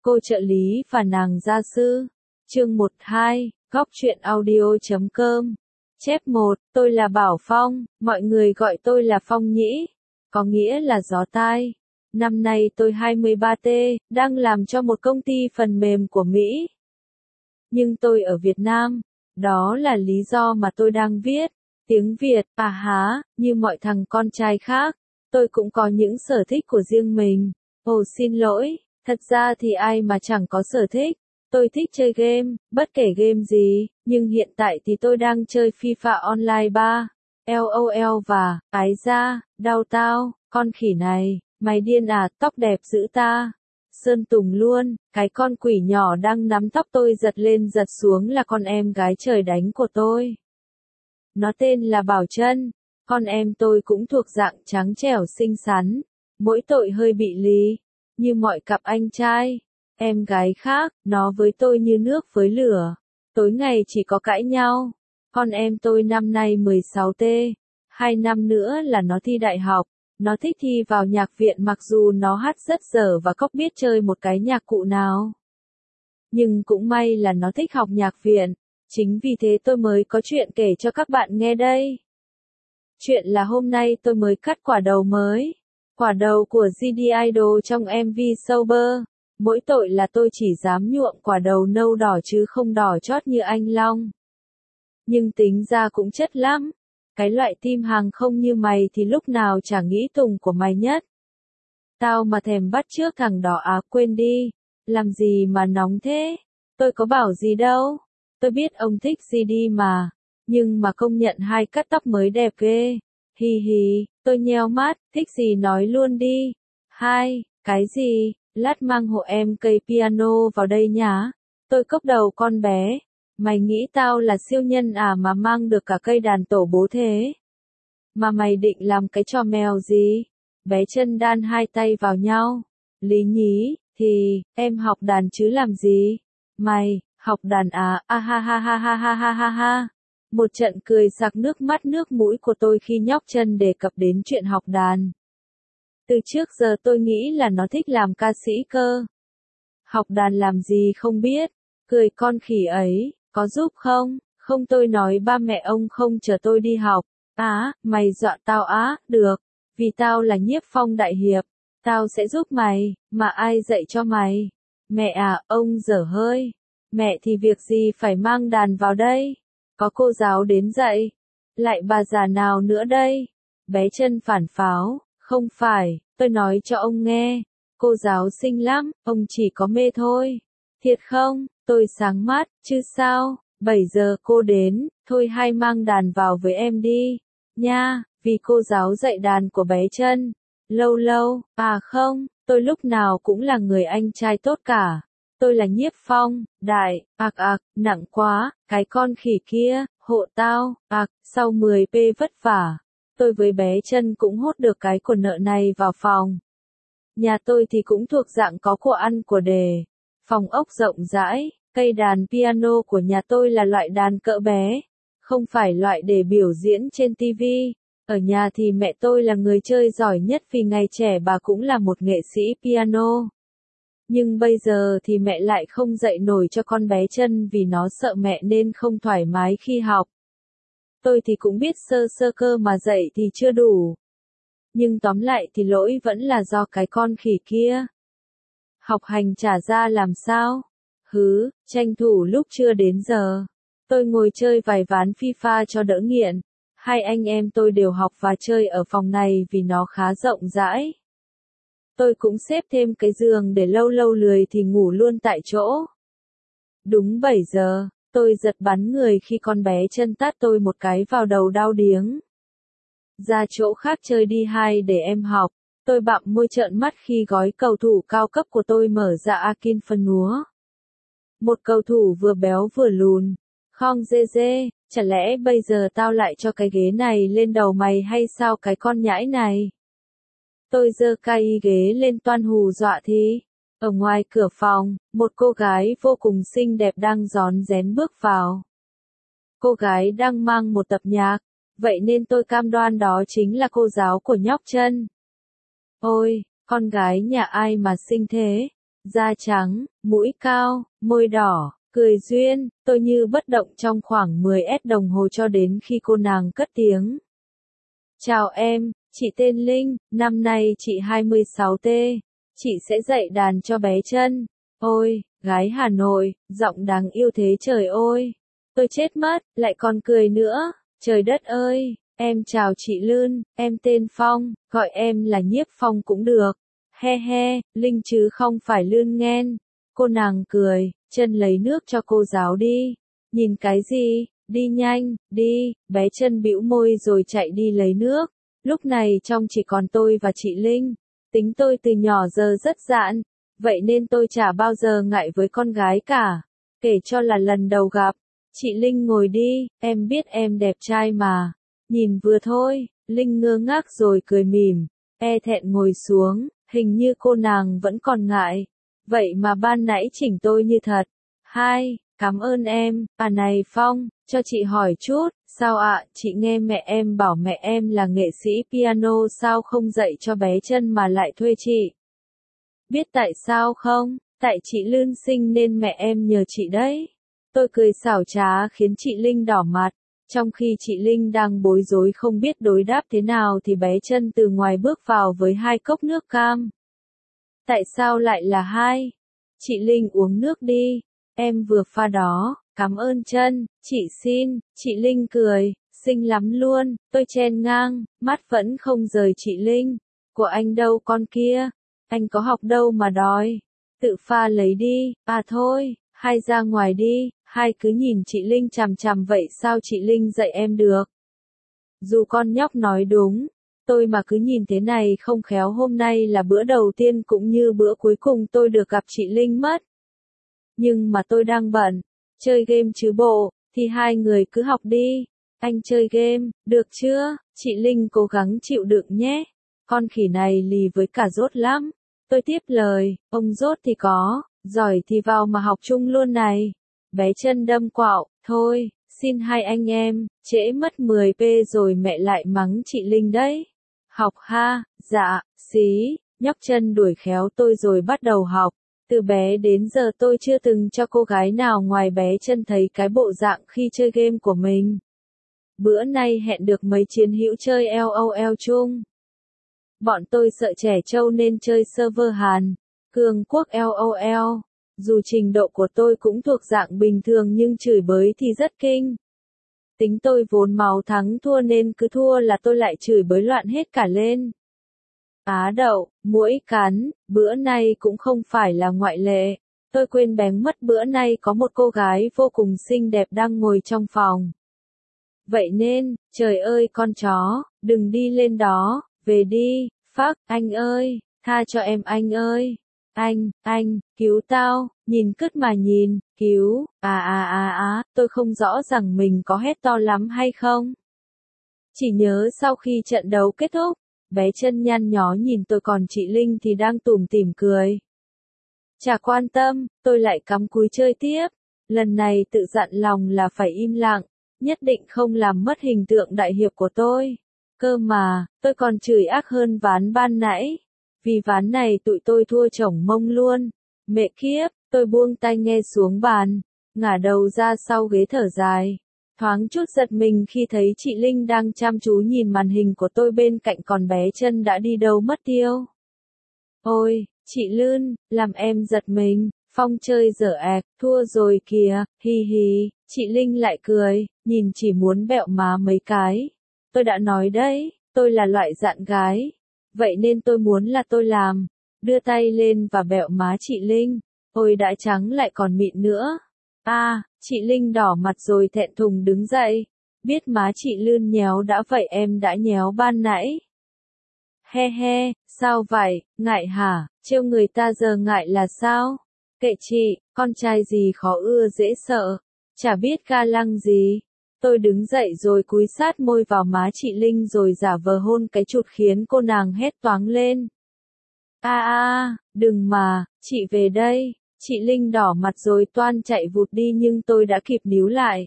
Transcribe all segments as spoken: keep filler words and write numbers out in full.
Cô trợ lý và nàng gia sư. Chương một hai, góc truyện audio chấm com. Chép một, tôi là Bảo Phong, mọi người gọi tôi là Phong nhĩ, có nghĩa là gió tai. Năm nay tôi hai mươi ba tuổi, đang làm cho một công ty phần mềm của Mỹ. Nhưng tôi ở Việt Nam, đó là lý do mà tôi đang viết tiếng Việt, à há, như mọi thằng con trai khác, tôi cũng có những sở thích của riêng mình. Ồ xin lỗi, thật ra thì ai mà chẳng có sở thích. Tôi thích chơi game, bất kể game gì, nhưng hiện tại thì tôi đang chơi FIFA Online ba, LOL và, ái da, đau tao, con khỉ này, mày điên à, tóc đẹp dữ ta. Sơn Tùng luôn, cái con quỷ nhỏ đang nắm tóc tôi giật lên giật xuống là con em gái trời đánh của tôi. Nó tên là Bảo Trân, con em tôi cũng thuộc dạng trắng trẻo xinh xắn, mỗi tội hơi bị lì, như mọi cặp anh trai. Em gái khác, nó với tôi như nước với lửa, tối ngày chỉ có cãi nhau. Con em tôi năm nay mười sáu tuổi, hai năm nữa là nó thi đại học, nó thích thi vào nhạc viện mặc dù nó hát rất dở và cóc biết chơi một cái nhạc cụ nào. Nhưng cũng may là nó thích học nhạc viện, chính vì thế tôi mới có chuyện kể cho các bạn nghe đây. Chuyện là hôm nay tôi mới cắt quả đầu mới, quả đầu của giê đê Idol trong em vê Sober. Mỗi tội là tôi chỉ dám nhuộm quả đầu nâu đỏ chứ không đỏ chót như anh Long. Nhưng tính ra cũng chất lắm. Cái loại tim hàng không như mày thì lúc nào chả nghĩ Tùng của mày nhất. Tao mà thèm bắt trước thằng đó á, quên đi. Làm gì mà nóng thế? Tôi có bảo gì đâu. Tôi biết ông thích giê đê mà. Nhưng mà công nhận hai cắt tóc mới đẹp ghê. Hì hì, tôi nheo mắt, thích gì nói luôn đi. Hai, cái gì? Lát mang hộ em cây piano vào đây nhá. Tôi cốc đầu con bé. Mày nghĩ tao là siêu nhân à mà mang được cả cây đàn tổ bố thế? Mà mày định làm cái trò mèo gì? Bé Chân đan hai tay vào nhau. Lý nhí, thì, em học đàn chứ làm gì? Mày, học đàn à, a ha ha ha ha ha ha ha ha. Một trận cười sặc nước mắt nước mũi của tôi khi nhóc Chân đề cập đến chuyện học đàn. Từ trước giờ tôi nghĩ là nó thích làm ca sĩ cơ. Học đàn làm gì không biết, cười con khỉ ấy, có giúp không? Không, tôi nói ba mẹ ông không chờ tôi đi học. Á, mày dọa tao á, được, vì tao là Nhiếp Phong đại hiệp, tao sẽ giúp mày, mà ai dạy cho mày? Mẹ à, ông dở hơi. Mẹ thì việc gì phải mang đàn vào đây? Có cô giáo đến dạy. Lại bà già nào nữa đây? Bé Chân phản pháo. Không phải, tôi nói cho ông nghe, cô giáo xinh lắm, ông chỉ có mê thôi. Thiệt không? Tôi sáng mắt, chứ sao? bảy giờ cô đến, thôi hay mang đàn vào với em đi, nha, vì cô giáo dạy đàn của bé Chân. Lâu lâu, à không, tôi lúc nào cũng là người anh trai tốt cả. Tôi là Nhiếp Phong, đại, ạc ạc, nặng quá, cái con khỉ kia, hộ tao, ạc, sau mười phút vất vả. Tôi với bé Chân cũng hốt được cái của nợ này vào phòng. Nhà tôi thì cũng thuộc dạng có của ăn của đề. Phòng ốc rộng rãi, cây đàn piano của nhà tôi là loại đàn cỡ bé, không phải loại để biểu diễn trên ti vi. Ở nhà thì mẹ tôi là người chơi giỏi nhất vì ngày trẻ bà cũng là một nghệ sĩ piano. Nhưng bây giờ thì mẹ lại không dạy nổi cho con bé Chân vì nó sợ mẹ nên không thoải mái khi học. Tôi thì cũng biết sơ sơ cơ mà dạy thì chưa đủ. Nhưng tóm lại thì lỗi vẫn là do cái con khỉ kia. Học hành trả ra làm sao? Hứ, tranh thủ lúc chưa đến giờ. Tôi ngồi chơi vài ván FIFA cho đỡ nghiện. Hai anh em tôi đều học và chơi ở phòng này vì nó khá rộng rãi. Tôi cũng xếp thêm cái giường để lâu lâu lười thì ngủ luôn tại chỗ. Đúng bảy giờ. Tôi giật bắn người khi con bé Chân tát tôi một cái vào đầu đau điếng. Ra chỗ khác chơi đi hai để em học. Tôi bặm môi trợn mắt khi gói cầu thủ cao cấp của tôi mở ra Akin phân núa. Một cầu thủ vừa béo vừa lùn. Khong dê dê, chả lẽ bây giờ tao lại cho cái ghế này lên đầu mày hay sao cái con nhãi này? Tôi giơ cây ghế lên toan hù dọa thì. Ở ngoài cửa phòng, một cô gái vô cùng xinh đẹp đang rón rén bước vào. Cô gái đang mang một tập nhạc, vậy nên tôi cam đoan đó chính là cô giáo của nhóc Chân. Ôi, con gái nhà ai mà xinh thế? da trắng, mũi cao, môi đỏ, cười duyên, tôi như bất động trong khoảng mười phút đồng hồ cho đến khi cô nàng cất tiếng. Chào em, chị tên Linh, năm nay chị hai mươi sáu tuổi, chị sẽ dạy đàn cho bé Trân. Ôi, gái Hà Nội, giọng đáng yêu thế trời ơi. Tôi chết mất, lại còn cười nữa, trời đất ơi, em chào chị Lươn, em tên Phong, gọi em là Nhiếp Phong cũng được. He he, Linh chứ không phải Lươn nghen. Cô nàng cười, Trân lấy nước cho cô giáo đi. Nhìn cái gì, đi nhanh, đi, bé Trân bĩu môi rồi chạy đi lấy nước. Lúc này trong chỉ còn tôi và chị Linh. Tính tôi từ nhỏ giờ rất dạn, vậy nên tôi chả bao giờ ngại với con gái cả. Kể cho là lần đầu gặp. Chị Linh ngồi đi, em biết em đẹp trai mà. Nhìn vừa thôi, Linh ngơ ngác rồi cười mỉm, e thẹn ngồi xuống, hình như cô nàng vẫn còn ngại. Vậy mà ban nãy chỉnh tôi như thật. Hai, cảm ơn em, à này Phong, cho chị hỏi chút, sao ạ, chị nghe mẹ em bảo mẹ em là nghệ sĩ piano sao không dạy cho bé Trân mà lại thuê chị. Biết tại sao không? Tại chị Lươn xinh nên mẹ em nhờ chị đấy. Tôi cười xảo trá khiến chị Linh đỏ mặt. Trong khi chị Linh đang bối rối không biết đối đáp thế nào thì bé Trân từ ngoài bước vào với hai cốc nước cam. Tại sao lại là hai? Chị Linh uống nước đi. Em vừa pha đó. Cảm ơn Trân, chị xin. Chị Linh cười, xinh lắm luôn. Tôi chen ngang, mắt vẫn không rời chị Linh. Của anh đâu con kia? Anh có học đâu mà đòi. Tự pha lấy đi. À thôi, hai ra ngoài đi. Hai cứ nhìn chị Linh chằm chằm vậy sao chị Linh dạy em được? Dù con nhóc nói đúng, tôi mà cứ nhìn thế này không khéo hôm nay là bữa đầu tiên cũng như bữa cuối cùng tôi được gặp chị Linh mất. Nhưng mà tôi đang bận, chơi game chứ bộ, thì hai người cứ học đi. Anh chơi game, được chưa? Chị Linh cố gắng chịu đựng nhé. Con khỉ này lì với cả Dốt lắm. Tôi tiếp lời, ông Dốt thì có, giỏi thì vào mà học chung luôn này. Bé Trân đâm quạo, thôi, xin hai anh em, trễ mất mười phút rồi mẹ lại mắng chị Linh đấy. Học ha, dạ, xí, nhóc Trân đuổi khéo tôi rồi bắt đầu học. Từ bé đến giờ tôi chưa từng cho cô gái nào ngoài bé Trân thấy cái bộ dạng khi chơi game của mình. Bữa nay hẹn được mấy chiến hữu chơi LOL chung. Bọn tôi sợ trẻ trâu nên chơi server Hàn, cường quốc LOL. Dù trình độ của tôi cũng thuộc dạng bình thường nhưng chửi bới thì rất kinh. Tính tôi vốn máu thắng thua nên cứ thua là tôi lại chửi bới loạn hết cả lên. Á đậu, muỗi cắn, bữa nay cũng không phải là ngoại lệ. Tôi quên bén mất bữa nay có một cô gái vô cùng xinh đẹp đang ngồi trong phòng. Vậy nên, trời ơi con chó, đừng đi lên đó, về đi, phắc, anh ơi, tha cho em anh ơi. Anh, anh, cứu tao, nhìn cứt mà nhìn, cứu, à à à à, tôi không rõ rằng mình có hét to lắm hay không. Chỉ nhớ sau khi trận đấu kết thúc, bé Trân nhăn nhó nhìn tôi còn chị Linh thì đang tủm tỉm cười. Chả quan tâm, tôi lại cắm cúi chơi tiếp. Lần này tự dặn lòng là phải im lặng, nhất định không làm mất hình tượng đại hiệp của tôi. Cơ mà, tôi còn chửi ác hơn ván ban nãy. Vì ván này tụi tôi thua chổng mông luôn. Mẹ kiếp, tôi buông tai nghe xuống bàn, ngả đầu ra sau ghế thở dài. Thoáng chút giật mình khi thấy chị Linh đang chăm chú nhìn màn hình của tôi bên cạnh còn bé Trân đã đi đâu mất tiêu. Ôi, chị Lươn, làm em giật mình, Phong chơi dở ẹc, thua rồi kìa, hi hi, chị Linh lại cười, nhìn chỉ muốn bẹo má mấy cái. Tôi đã nói đấy, tôi là loại dạn gái. Vậy nên tôi muốn là tôi làm. Đưa tay lên và bẹo má chị Linh. Ôi đã trắng lại còn mịn nữa. À, chị Linh đỏ mặt rồi thẹn thùng đứng dậy. Biết má chị Lươn nhéo đã vậy em đã nhéo ban nãy. He he, sao vậy, ngại hả, trêu người ta giờ ngại là sao? Kệ chị, con trai gì khó ưa dễ sợ. Chả biết ga lăng gì. Tôi đứng dậy rồi cúi sát môi vào má chị Linh rồi giả vờ hôn cái chụt khiến cô nàng hét toáng lên. A a, đừng mà, chị về đây. Chị Linh đỏ mặt rồi toan chạy vụt đi nhưng tôi đã kịp níu lại.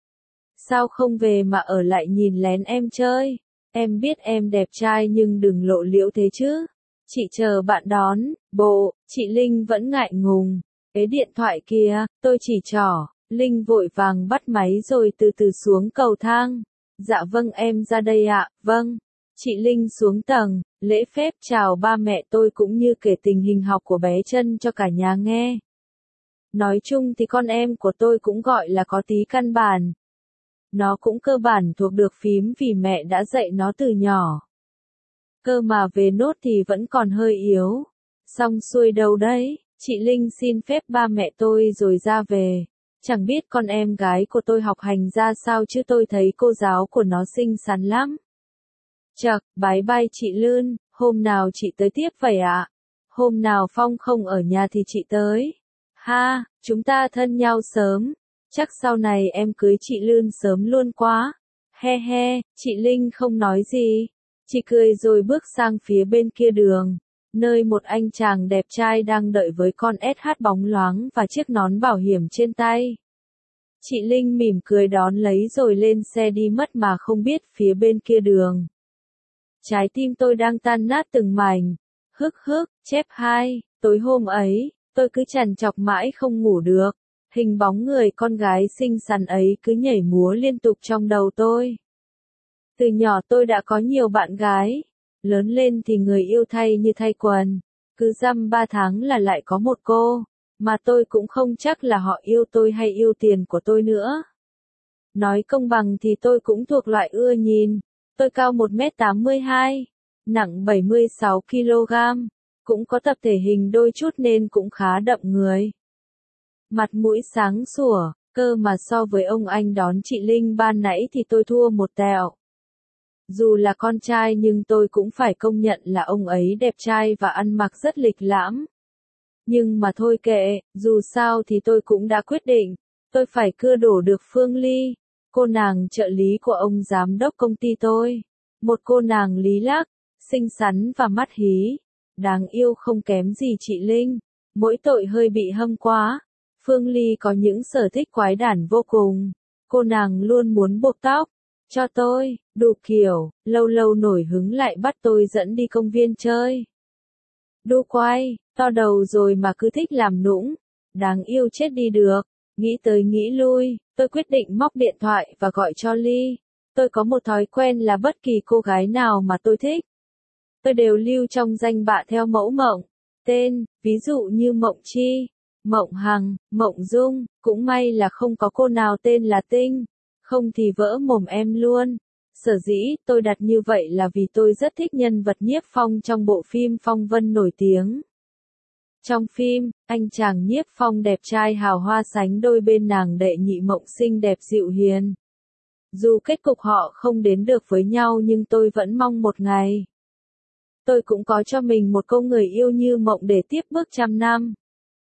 Sao không về mà ở lại nhìn lén em chơi? Em biết em đẹp trai nhưng đừng lộ liễu thế chứ. Chị chờ bạn đón, bộ, chị Linh vẫn ngại ngùng. Ế điện thoại kìa, tôi chỉ trỏ, Linh vội vàng bắt máy rồi từ từ xuống cầu thang. Dạ vâng em ra đây ạ, vâng. Chị Linh xuống tầng, lễ phép chào ba mẹ tôi cũng như kể tình hình học của bé Trân cho cả nhà nghe. Nói chung thì con em của tôi cũng gọi là có tí căn bản. Nó cũng cơ bản thuộc được phím vì mẹ đã dạy nó từ nhỏ. Cơ mà về nốt thì vẫn còn hơi yếu. Xong xuôi đâu đấy, chị Linh xin phép ba mẹ tôi rồi ra về. Chẳng biết con em gái của tôi học hành ra sao chứ tôi thấy cô giáo của nó xinh xắn lắm. Chậc, bái bai chị Lươn, hôm nào chị tới tiếp vậy ạ? Hôm nào Phong không ở nhà thì chị tới. Ha, chúng ta thân nhau sớm. Chắc sau này em cưới chị Lươn sớm luôn quá. He he, chị Linh không nói gì. Chị cười rồi bước sang phía bên kia đường, nơi một anh chàng đẹp trai đang đợi với con ét hát bóng loáng và chiếc nón bảo hiểm trên tay. Chị Linh mỉm cười đón lấy rồi lên xe đi mất mà không biết phía bên kia đường. Trái tim tôi đang tan nát từng mảnh. Hức hức, chép hai, tối hôm ấy, tôi cứ trằn trọc mãi không ngủ được. Hình bóng người con gái xinh xắn ấy cứ nhảy múa liên tục trong đầu tôi. Từ nhỏ tôi đã có nhiều bạn gái. Lớn lên thì người yêu thay như thay quần. Cứ dăm ba tháng là lại có một cô. Mà tôi cũng không chắc là họ yêu tôi hay yêu tiền của tôi nữa. Nói công bằng thì tôi cũng thuộc loại ưa nhìn. Tôi cao một mét tám mươi hai, nặng bảy mươi sáu ki lô gam, cũng có tập thể hình đôi chút nên cũng khá đậm người. Mặt mũi sáng sủa, cơ mà so với ông anh đón chị Linh ban nãy thì tôi thua một tẹo. Dù là con trai nhưng tôi cũng phải công nhận là ông ấy đẹp trai và ăn mặc rất lịch lãm. Nhưng mà thôi kệ, dù sao thì tôi cũng đã quyết định, tôi phải cưa đổ được Phương Ly, cô nàng trợ lý của ông giám đốc công ty tôi. Một cô nàng lý lắc, xinh xắn và mắt hí, đáng yêu không kém gì chị Linh, mỗi tội hơi bị hâm quá. Phương Ly có những sở thích quái đản vô cùng, cô nàng luôn muốn buộc tóc cho tôi, đủ kiểu, lâu lâu nổi hứng lại bắt tôi dẫn đi công viên chơi. Đu quay, to đầu rồi mà cứ thích làm nũng, đáng yêu chết đi được. Nghĩ tới nghĩ lui, tôi quyết định móc điện thoại và gọi cho Ly. Tôi có một thói quen là bất kỳ cô gái nào mà tôi thích, tôi đều lưu trong danh bạ theo mẫu mộng, tên, ví dụ như Mộng Chi, Mộng Hằng, Mộng Dung, cũng may là không có cô nào tên là Tinh, không thì vỡ mồm em luôn. Sở dĩ tôi đặt như vậy là vì tôi rất thích nhân vật Nhiếp Phong trong bộ phim Phong Vân nổi tiếng. Trong phim, anh chàng Nhiếp Phong đẹp trai hào hoa sánh đôi bên nàng đệ nhị Mộng xinh đẹp dịu hiền. Dù kết cục họ không đến được với nhau nhưng tôi vẫn mong một ngày tôi cũng có cho mình một cô người yêu như Mộng để tiếp bước trăm năm.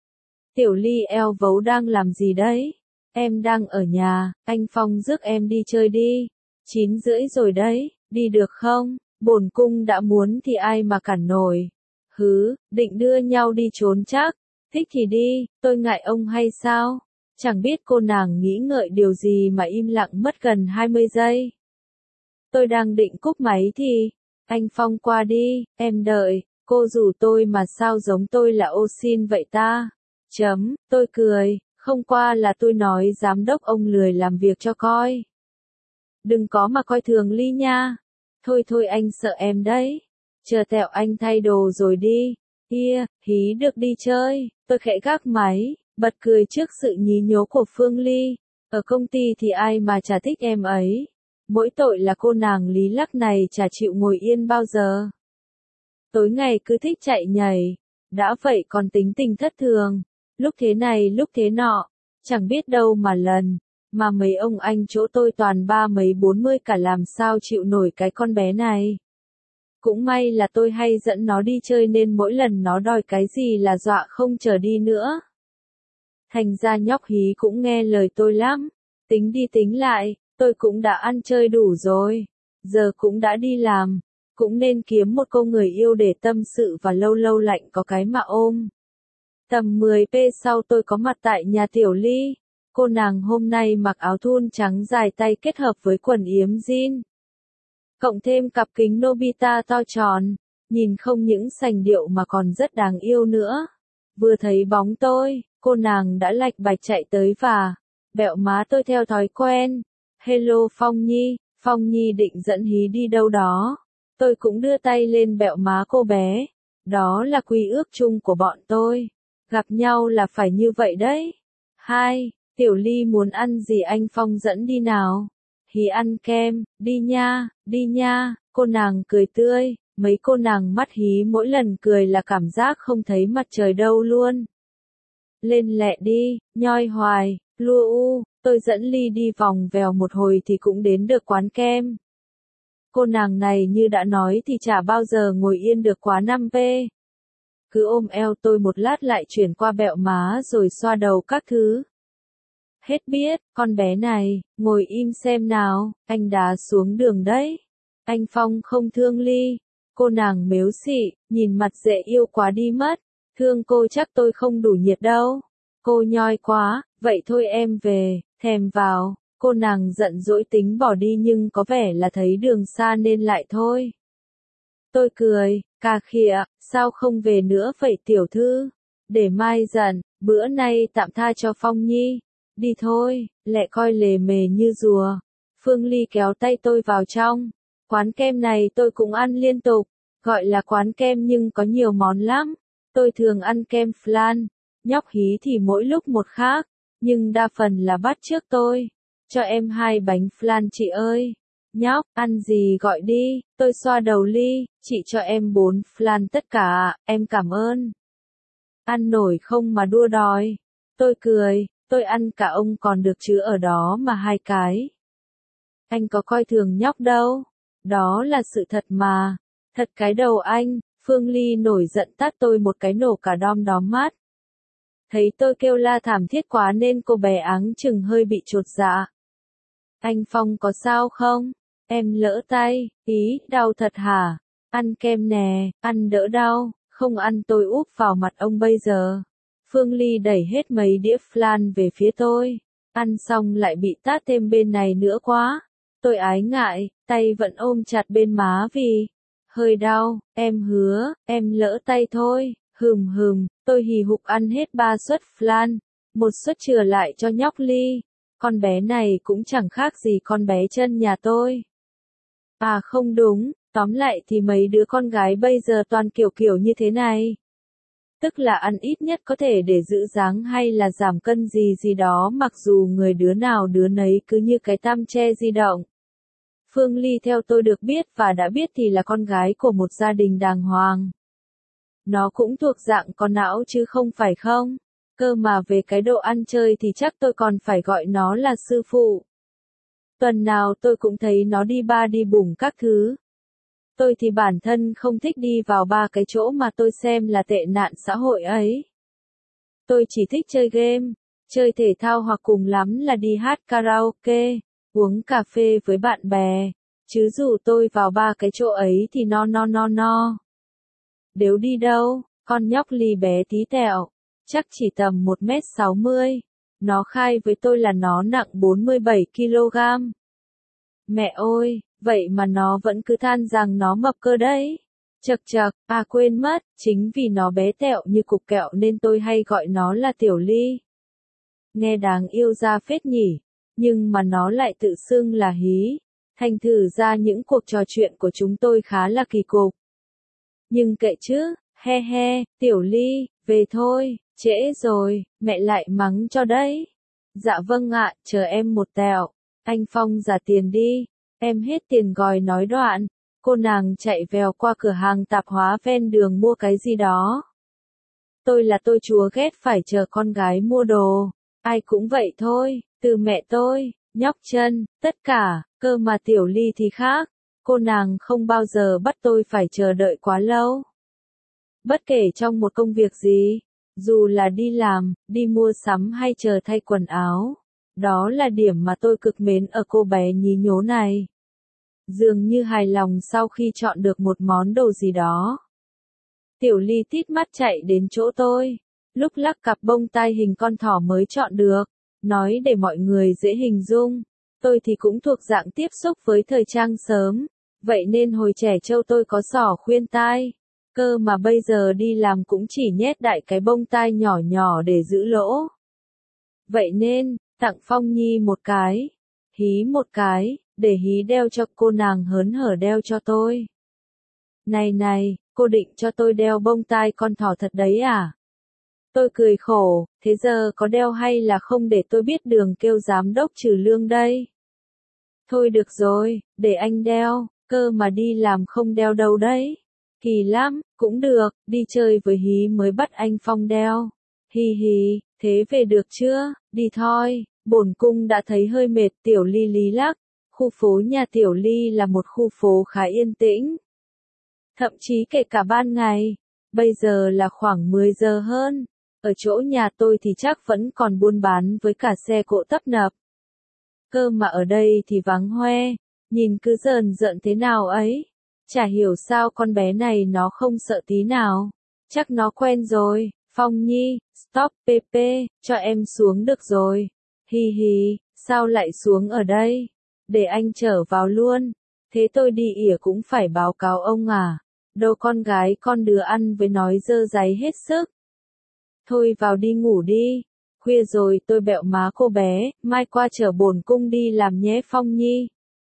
Tiểu Ly eo vấu đang làm gì đấy? Em đang ở nhà, anh Phong rước em đi chơi đi. Chín rưỡi rồi đấy, đi được không? Bổn cung đã muốn thì ai mà cản nổi. Hứ, định đưa nhau đi trốn chắc. Thích thì đi, tôi ngại ông hay sao? Chẳng biết cô nàng nghĩ ngợi điều gì mà im lặng mất gần hai mươi giây. Tôi đang định cúp máy thì, anh Phong qua đi, em đợi, cô rủ tôi mà sao giống tôi là ô xin vậy ta? Chấm, tôi cười, không qua là tôi nói giám đốc ông lười làm việc cho coi. Đừng có mà coi thường Ly nha. Thôi thôi anh sợ em đấy. Chờ tẹo anh thay đồ rồi đi. Kia, hí được đi chơi. Tôi khẽ gác máy, bật cười trước sự nhí nhố của Phương Ly. Ở công ty thì ai mà chả thích em ấy. Mỗi tội là cô nàng lý lắc này chả chịu ngồi yên bao giờ. Tối ngày cứ thích chạy nhảy. Đã vậy còn tính tình thất thường. Lúc thế này lúc thế nọ. Chẳng biết đâu mà lần. Mà mấy ông anh chỗ tôi toàn ba mấy bốn mươi cả làm sao chịu nổi cái con bé này. Cũng may là tôi hay dẫn nó đi chơi nên mỗi lần nó đòi cái gì là dọa không chờ đi nữa. Thành ra nhóc hí cũng nghe lời tôi lắm. Tính đi tính lại, tôi cũng đã ăn chơi đủ rồi. Giờ cũng đã đi làm. Cũng nên kiếm một cô người yêu để tâm sự và lâu lâu lạnh có cái mà ôm. Tầm mười phút sau tôi có mặt tại nhà Tiểu Ly. Cô nàng hôm nay mặc áo thun trắng dài tay kết hợp với quần yếm jean. Cộng thêm cặp kính Nobita to tròn. nhìn không những sành điệu mà còn rất đáng yêu nữa. Vừa thấy bóng tôi, cô nàng đã lạch bạch chạy tới và bẹo má tôi theo thói quen. Hello Phong Nhi, Phong Nhi định dẫn Hí đi đâu đó. Tôi cũng đưa tay lên bẹo má cô bé. Đó là quy ước chung của bọn tôi. Gặp nhau là phải như vậy đấy. Hai, Tiểu Ly muốn ăn gì anh Phong dẫn đi nào. Hí ăn kem, đi nha, đi nha, cô nàng cười tươi. Mấy cô nàng mắt Hí mỗi lần cười là cảm giác không thấy mặt trời đâu luôn. Lên lẹ đi, nhoi hoài, lua u, tôi dẫn Ly đi vòng vèo một hồi thì cũng đến được quán kem. Cô nàng này như đã nói thì chả bao giờ ngồi yên được quá năm phút. Cứ ôm eo tôi một lát lại chuyển qua bẹo má rồi xoa đầu các thứ. Hết biết, con bé này, ngồi im xem nào, anh đá xuống đường đấy. Anh Phong không thương Ly. Cô nàng mếu xị, nhìn mặt dễ yêu quá đi mất. Thương cô chắc tôi không đủ nhiệt đâu. Cô nhoi quá, vậy thôi em về, thèm vào. Cô nàng giận dỗi tính bỏ đi nhưng có vẻ là thấy đường xa nên lại thôi. Tôi cười, cà khịa, sao không về nữa vậy tiểu thư? Để mai giận, bữa nay tạm tha cho Phong Nhi. Đi thôi, lẹ coi lề mề như rùa. Phương Ly kéo tay tôi vào trong. Quán kem này tôi cũng ăn liên tục. Gọi là quán kem nhưng có nhiều món lắm. Tôi thường ăn kem flan. Nhóc Hí thì mỗi lúc một khác. Nhưng đa phần là bắt chước tôi. Cho em hai bánh flan chị ơi. Nhóc, ăn gì gọi đi. Tôi xoa đầu Ly. Chị cho em bốn flan tất cả, em cảm ơn. Ăn nổi không mà đua đòi. Tôi cười. Tôi ăn cả ông còn được chứ ở đó mà hai cái. Anh có coi thường nhóc đâu. Đó là sự thật mà. Thật cái đầu anh. Phương Ly nổi giận tát tôi một cái nổ cả đom đóm mắt. Thấy tôi kêu la thảm thiết quá nên cô bé áng chừng hơi bị chột dạ. Anh Phong có sao không? Em lỡ tay, ý, đau thật hả? Ăn kem nè, ăn đỡ đau, không ăn tôi úp vào mặt ông bây giờ. Phương Ly đẩy hết mấy đĩa flan về phía tôi. Ăn xong lại bị tát thêm bên này nữa quá. Tôi ái ngại, tay vẫn ôm chặt bên má vì hơi đau, em hứa, em lỡ tay thôi. Hừm hừm, tôi hì hục ăn hết ba suất flan, một suất chừa lại cho nhóc Ly. Con bé này cũng chẳng khác gì con bé chân nhà tôi. À không đúng, tóm lại thì mấy đứa con gái bây giờ toàn kiểu kiểu như thế này. Tức là ăn ít nhất có thể để giữ dáng hay là giảm cân gì gì đó mặc dù người đứa nào đứa nấy cứ như cái tam tre di động. Phương Ly theo tôi được biết và đã biết thì là con gái của một gia đình đàng hoàng. Nó cũng thuộc dạng có não chứ không phải không? Cơ mà về cái độ ăn chơi thì chắc tôi còn phải gọi nó là sư phụ. Tuần nào tôi cũng thấy nó đi ba đi bủng các thứ. Tôi thì bản thân không thích đi vào ba cái chỗ mà tôi xem là tệ nạn xã hội ấy. Tôi chỉ thích chơi game, chơi thể thao hoặc cùng lắm là đi hát karaoke, uống cà phê với bạn bè. Chứ dù tôi vào ba cái chỗ ấy thì no no no no. Nếu đi đâu, con nhóc Ly bé tí tẹo, chắc chỉ tầm một mét sáu mươi. Nó khai với tôi là nó nặng bốn mươi bảy ki lô gam. Mẹ ơi, vậy mà nó vẫn cứ than rằng nó mập cơ đấy. Chật chật, à quên mất, chính vì nó bé tẹo như cục kẹo nên tôi hay gọi nó là Tiểu Ly. Nghe đáng yêu ra phết nhỉ, nhưng mà nó lại tự xưng là Hí. Thành thử ra những cuộc trò chuyện của chúng tôi khá là kỳ cục. Nhưng kệ chứ, he he, Tiểu Ly, về thôi, trễ rồi, mẹ lại mắng cho đấy. Dạ vâng ạ, chờ em một tẹo. Anh Phong trả tiền đi. Em hết tiền gòi nói đoạn. Cô nàng chạy vèo qua cửa hàng tạp hóa ven đường mua cái gì đó. Tôi là tôi chúa ghét phải chờ con gái mua đồ. Ai cũng vậy thôi, từ mẹ tôi, nhóc chân, tất cả, cơ mà Tiểu Ly thì khác. Cô nàng không bao giờ bắt tôi phải chờ đợi quá lâu. Bất kể trong một công việc gì, dù là đi làm, đi mua sắm hay chờ thay quần áo. Đó là điểm mà tôi cực mến ở cô bé nhí nhố này. Dường như hài lòng sau khi chọn được một món đồ gì đó. Tiểu Ly tít mắt chạy đến chỗ tôi, lúc lắc cặp bông tai hình con thỏ mới chọn được, nói để mọi người dễ hình dung. Tôi thì cũng thuộc dạng tiếp xúc với thời trang sớm, vậy nên hồi trẻ trâu tôi có xỏ khuyên tai. Cơ mà bây giờ đi làm cũng chỉ nhét đại cái bông tai nhỏ nhỏ để giữ lỗ. Vậy nên, tặng Phong Nhi một cái, hí một cái, để hí đeo cho cô nàng hớn hở đeo cho tôi. Này này, cô định cho tôi đeo bông tai con thỏ thật đấy à? Tôi cười khổ, thế giờ có đeo hay là không để tôi biết đường kêu giám đốc trừ lương đây. Thôi được rồi, để anh đeo, cơ mà đi làm không đeo đâu đấy. Kỳ lắm, cũng được, đi chơi với hí mới bắt anh Phong đeo. Hi hi, thế về được chưa, đi thôi, bổn cung đã thấy hơi mệt. Tiểu Ly lý lắc, khu phố nhà Tiểu Ly là một khu phố khá yên tĩnh. Thậm chí kể cả ban ngày, bây giờ là khoảng mười giờ hơn, ở chỗ nhà tôi thì chắc vẫn còn buôn bán với cả xe cộ tấp nập. Cơ mà ở đây thì vắng hoe, nhìn cứ rờn rợn thế nào ấy. Chả hiểu sao con bé này nó không sợ tí nào. Chắc nó quen rồi. Phong Nhi, stop pp, cho em xuống được rồi. Hi hi, sao lại xuống ở đây? Để anh trở vào luôn. Thế tôi đi ỉa cũng phải báo cáo ông à? Đâu con gái con đứa ăn với nói dơ dáy hết sức. Thôi vào đi ngủ đi. Khuya rồi tôi bẹo má cô bé, mai qua chở bổn cung đi làm nhé Phong Nhi.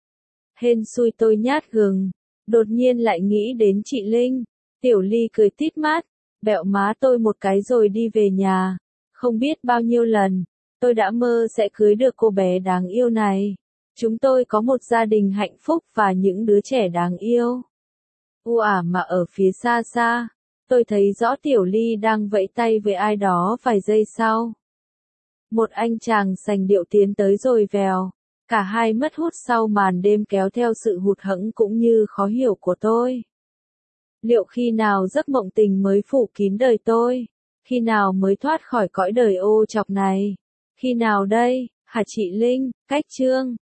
Hên xui tôi nhát gừng. Đột nhiên lại nghĩ đến chị Linh. Tiểu Ly cười tít mắt, bẹo má tôi một cái rồi đi về nhà. Không biết bao nhiêu lần, tôi đã mơ sẽ cưới được cô bé đáng yêu này. Chúng tôi có một gia đình hạnh phúc và những đứa trẻ đáng yêu. U ả mà ở phía xa xa, tôi thấy rõ Tiểu Ly đang vẫy tay với ai đó vài giây sau. Một anh chàng sành điệu tiến tới rồi vèo. Cả hai mất hút sau màn đêm kéo theo sự hụt hẫng cũng như khó hiểu của tôi. Liệu khi nào giấc mộng tình mới phủ kín đời tôi? Khi nào mới thoát khỏi cõi đời ô trọc này? Khi nào đây, hả chị Linh? Cách chương